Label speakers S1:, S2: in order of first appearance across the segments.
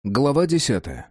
S1: Глава 10.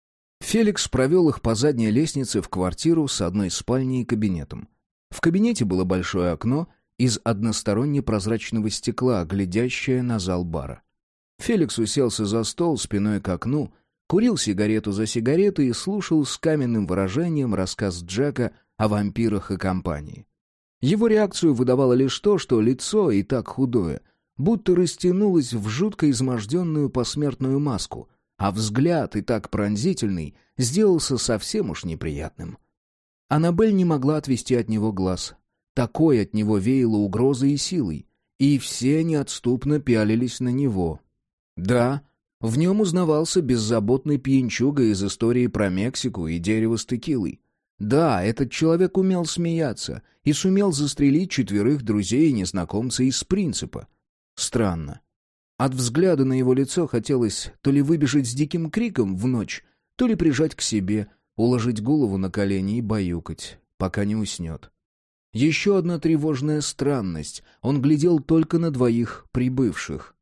S1: Феликс провел их по задней лестнице в квартиру с одной спальней и кабинетом. В кабинете было большое окно из односторонне прозрачного стекла, глядящее на зал бара. Феликс уселся за стол спиной к окну, курил сигарету за сигаретой и слушал с каменным выражением рассказ Джека о вампирах и компании. Его реакцию выдавало лишь то, что лицо, и так худое, будто растянулось в жутко изможденную посмертную маску, а взгляд, и так пронзительный, сделался совсем уж неприятным. Аннабель не могла отвести от него глаз. Такой от него веяло угрозой и силой, и все неотступно пялились на него. Да, в нем узнавался беззаботный пьянчуга из истории про Мексику и дерево с текилой. Да, этот человек умел смеяться и сумел застрелить 4 друзей и незнакомца из принципа. Странно. От взгляда на его лицо хотелось то ли выбежать с диким криком в ночь, то ли прижать к себе, уложить голову на колени и баюкать, пока не уснет. Еще одна тревожная странность. Он глядел только на 2 прибывших.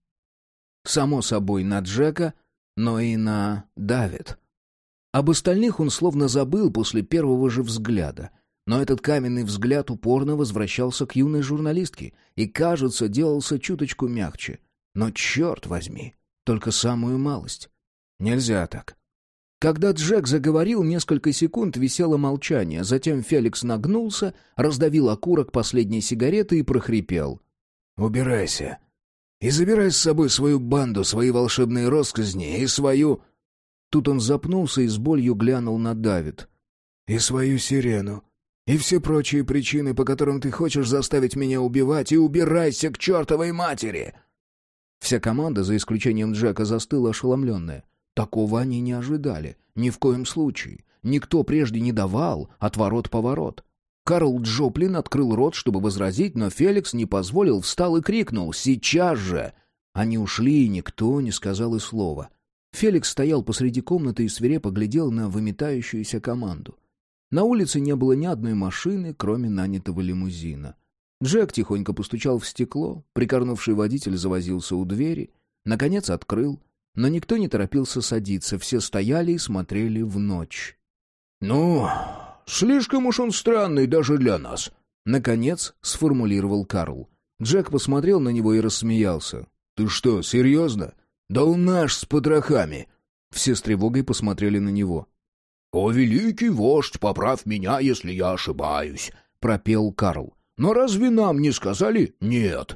S1: Само собой, на Джека, но и на Давид. Об остальных он словно забыл после первого же взгляда. Но этот каменный взгляд упорно возвращался к юной журналистке и, кажется, делался чуточку мягче. Но, черт возьми, только самую малость. Нельзя так. Когда Джек заговорил, несколько секунд висело молчание, затем Феликс нагнулся, раздавил окурок последней сигареты и прохрипел. «Убирайся. И забирай с собой свою банду, свои волшебные росказни и свою...» Тут он запнулся и с болью глянул на Давид. «И свою сирену. И все прочие причины, по которым ты хочешь заставить меня убивать, и убирайся к чертовой матери!» Вся команда, за исключением Джека, застыла ошеломленная. Такого они не ожидали. Ни в коем случае. Никто прежде не давал отворот-поворот. Карл Джоплин открыл рот, чтобы возразить, но Феликс не позволил, встал и крикнул «Сейчас же!». Они ушли, и никто не сказал и слова. Феликс стоял посреди комнаты и свирепо глядел на выметающуюся команду. На улице не было ни одной машины, кроме нанятого лимузина. Джек тихонько постучал в стекло, прикорнувший водитель завозился у двери, наконец открыл, но никто не торопился садиться, все стояли и смотрели в ночь. «Ну, слишком уж он странный даже для нас», — наконец сформулировал Карл. Джек посмотрел на него и рассмеялся. «Ты что, серьезно? Да он наш с потрохами!» Все с тревогой посмотрели на него. «О, великий вождь, поправь меня, если я ошибаюсь», — пропел Карл. «Но разве нам не сказали нет?»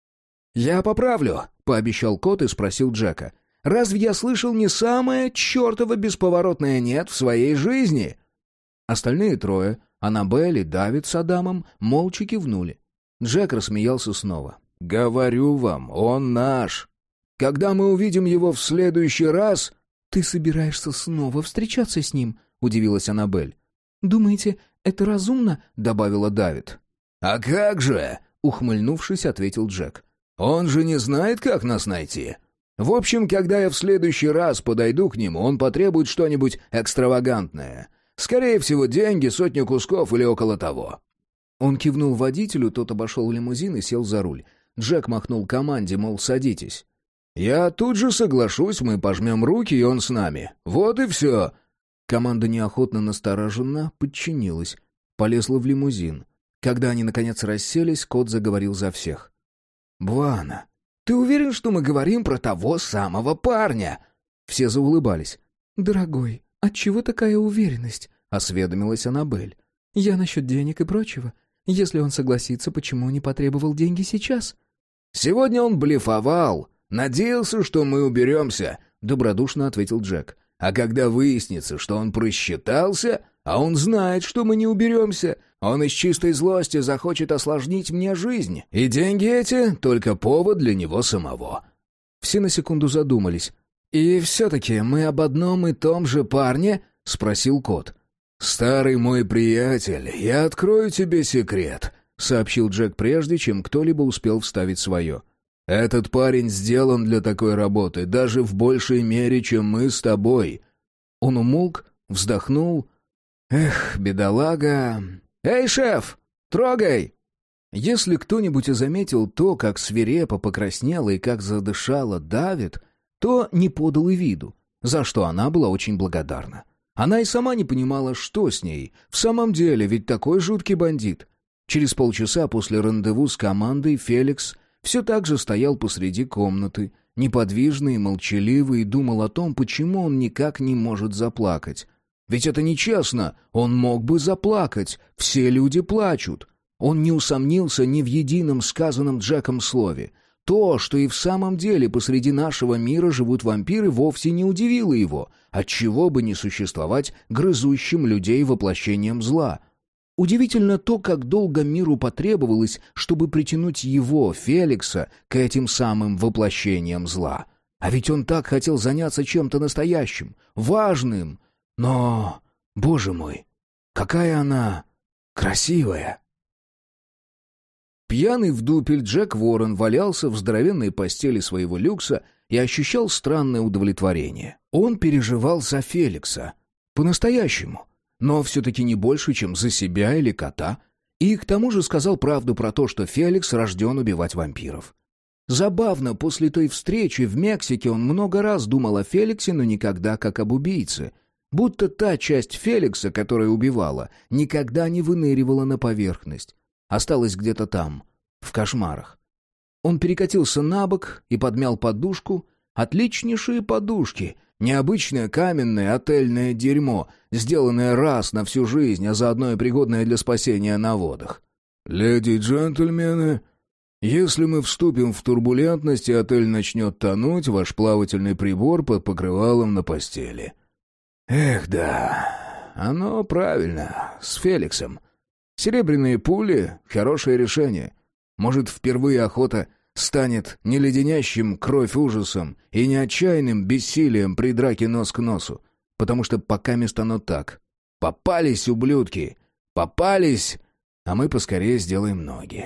S1: «Я поправлю», — пообещал кот и спросил Джека. «Разве я слышал не самое чертово бесповоротное «нет» в своей жизни?» Остальные 3, Аннабель и Давид с Адамом, молча кивнули. Джек рассмеялся снова. «Говорю вам, он наш. Когда мы увидим его в следующий раз...»
S2: «Ты собираешься снова встречаться с ним?» — удивилась Аннабель. «Думаете, это разумно?» — добавила Давид.
S1: «А как же?» — ухмыльнувшись, ответил Джек. «Он же не знает, как нас найти. В общем, когда я в следующий раз подойду к нему, он потребует что-нибудь экстравагантное. Скорее всего, деньги, 100 кусков или около того». Он кивнул водителю, тот обошел лимузин и сел за руль. Джек махнул команде, мол, садитесь. «Я тут же соглашусь, мы пожмем руки, и он с нами. Вот и все». Команда неохотно настороженно подчинилась, полезла в лимузин. Когда они, наконец, расселись, кот заговорил за всех. «Буана, ты уверен, что мы говорим про того самого парня?» Все заулыбались.
S2: «Дорогой, отчего такая уверенность?» — осведомилась Аннабель. «Я насчет денег и прочего. Если он согласится, почему не потребовал деньги сейчас?»
S1: «Сегодня он блефовал. Надеялся, что мы уберемся», — добродушно ответил Джек. «А когда выяснится, что он просчитался, а он знает, что мы не уберемся, он из чистой злости захочет осложнить мне жизнь. И деньги эти — только повод для него самого». Все на секунду задумались. «И все-таки мы об одном и том же парне?» — спросил кот. «Старый мой приятель, я открою тебе секрет», — сообщил Джек прежде, чем кто-либо успел вставить свое. «Этот парень сделан для такой работы, даже в большей мере, чем мы с тобой». Он умолк, вздохнул. «Эх, бедолага...» «Эй, шеф, трогай!» Если кто-нибудь и заметил то, как свирепо покраснела и как задышала Давид, то не подал и виду. за что она была очень благодарна. Она и сама не понимала, что с ней. В самом деле, ведь такой жуткий бандит. Через полчаса после рандеву с командой Феликс все так же стоял посреди комнаты, неподвижный и молчаливый, и думал о том, почему он никак не может заплакать. Ведь это нечестно, он мог бы заплакать, все люди плачут. Он не усомнился ни в едином сказанном Джеком слове. То, что и в самом деле посреди нашего мира живут вампиры, вовсе не удивило его. Отчего бы не существовать грызущим людей воплощением зла? Удивительно то, как долго миру потребовалось, чтобы притянуть его, Феликса, к этим самым воплощениям зла. А ведь он так хотел заняться чем-то настоящим, важным. Но, боже мой, какая она красивая! Пьяный в дупель Джек Ворон валялся в здоровенной постели своего люкса и ощущал странное удовлетворение. Он переживал за Феликса. По-настоящему. Но все-таки не больше, чем за себя или кота. И к тому же сказал правду про то, что Феликс рожден убивать вампиров. Забавно, после той встречи в Мексике он много раз думал о Феликсе, но никогда как об убийце. Будто та часть Феликса, которая убивала, никогда не выныривала на поверхность. Осталась где-то там, в кошмарах. Он перекатился на бок и подмял подушку. Отличнейшие подушки. Необычное каменное отельное дерьмо, сделанное раз на всю жизнь, а заодно и пригодное для спасения на водах. «Леди и джентльмены, если мы вступим в турбулентность и отель начнет тонуть, ваш плавательный прибор под покрывалом на постели». Эх, да, оно правильно, с Феликсом. Серебряные пули — хорошее решение. Может, впервые охота станет не леденящим кровь ужасом и не отчаянным бессилием при драке нос к носу, потому что покамест оно так. Попались, ублюдки! Попались! А мы поскорее сделаем ноги.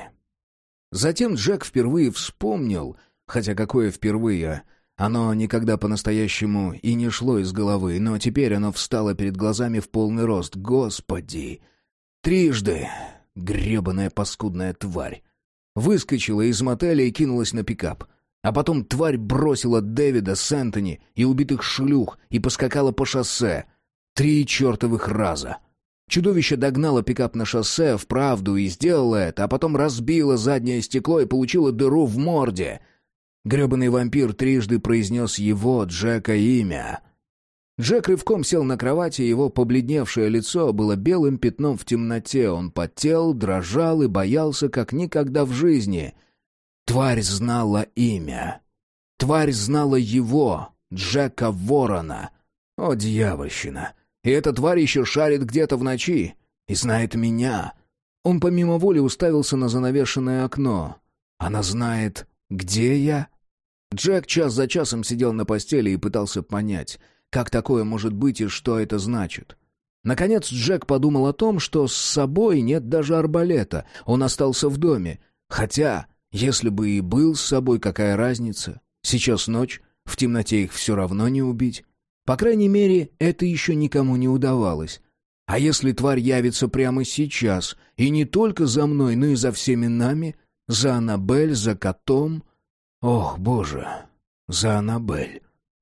S1: Затем Джек впервые вспомнил, хотя какое впервые, оно никогда по-настоящему и не шло из головы, но теперь оно встало перед глазами в полный рост. Господи! Трижды! Гребаная паскудная тварь! Выскочила из мотеля и кинулась на пикап. А потом тварь бросила Дэвида с Энтони и убитых шлюх и поскакала по шоссе. 3 чертовых раза! Чудовище догнало пикап на шоссе вправду и сделало это, а потом разбило заднее стекло и получило дыру в морде. Гребаный вампир трижды произнес его, Джека, имя. Джек рывком сел на кровати, его побледневшее лицо было белым пятном в темноте. Он потел, дрожал и боялся, как никогда в жизни. Тварь знала имя. Тварь знала его, Джека Ворона. О, дьявольщина! И эта тварь еще шарит где-то в ночи. И знает меня. Он помимо воли уставился на занавешенное окно. Она знает, где я? Джек час за часом сидел на постели и пытался понять, как такое может быть и что это значит. Наконец Джек подумал о том, что с собой нет даже арбалета, он остался в доме. Хотя, если бы и был с собой, какая разница? Сейчас ночь, в темноте их все равно не убить. По крайней мере, это еще никому не удавалось. А если тварь явится прямо сейчас, и не только за мной, но и за всеми нами, за Аннабель, за котом... Ох, боже, за Аннабель.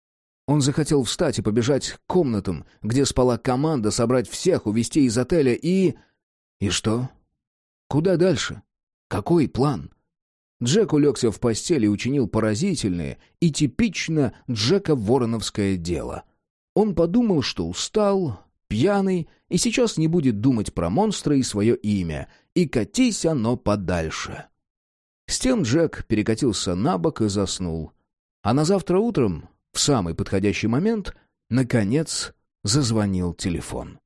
S1: Он захотел встать и побежать к комнатам, где спала команда, собрать всех, увезти из отеля и... И что? Куда дальше? Какой план? Джек улегся в постель и учинил поразительное и типично Джека-вороновское дело. Он подумал, что устал, пьяный, и сейчас не будет думать про монстра и свое имя, и катись оно подальше. С тем Джек перекатился на бок и заснул. А на завтра утром, в самый подходящий момент, наконец зазвонил телефон.